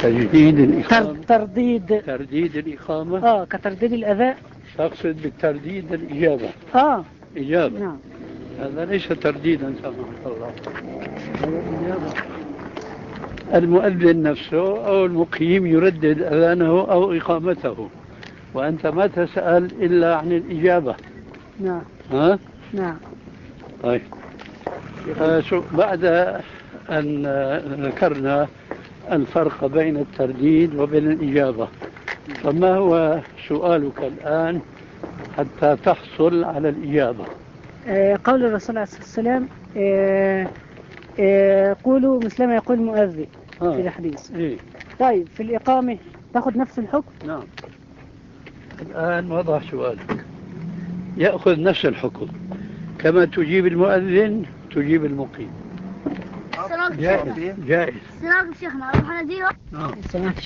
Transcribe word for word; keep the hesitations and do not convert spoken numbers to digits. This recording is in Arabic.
تجديد الإقامة. ترديد. ترديد الإقامة. اه كترديد الأذان. تقصد بالترديد الإجابة. اه إجابة. نعم. هذا ليس ترديدا سمحك الله، هذا إجابة. المؤذن نفسه أو المقيم يردد أذانه أو إقامته، وأنت ما تسأل إلا عن الإجابة. نعم. ها؟ نعم. طيب. آه بعد أن ذكرنا الفرق بين الترديد وبين الإجابة، فما هو سؤالك الآن حتى تحصل على الإجابة؟ آه قول الرسول عليه الصلاة والسلام آه آه قولوا مثل ما يقول المؤذن آه. في الحديث. إيه؟ طيب في الإقامة تأخذ نفس الحكم؟ نعم. الآن وضع سؤالك، يأخذ نفس الحكم كما تجيب المؤذن تجيب المقيم. جائز. جائز. السلام شيخنا أروح أناديه. نعم.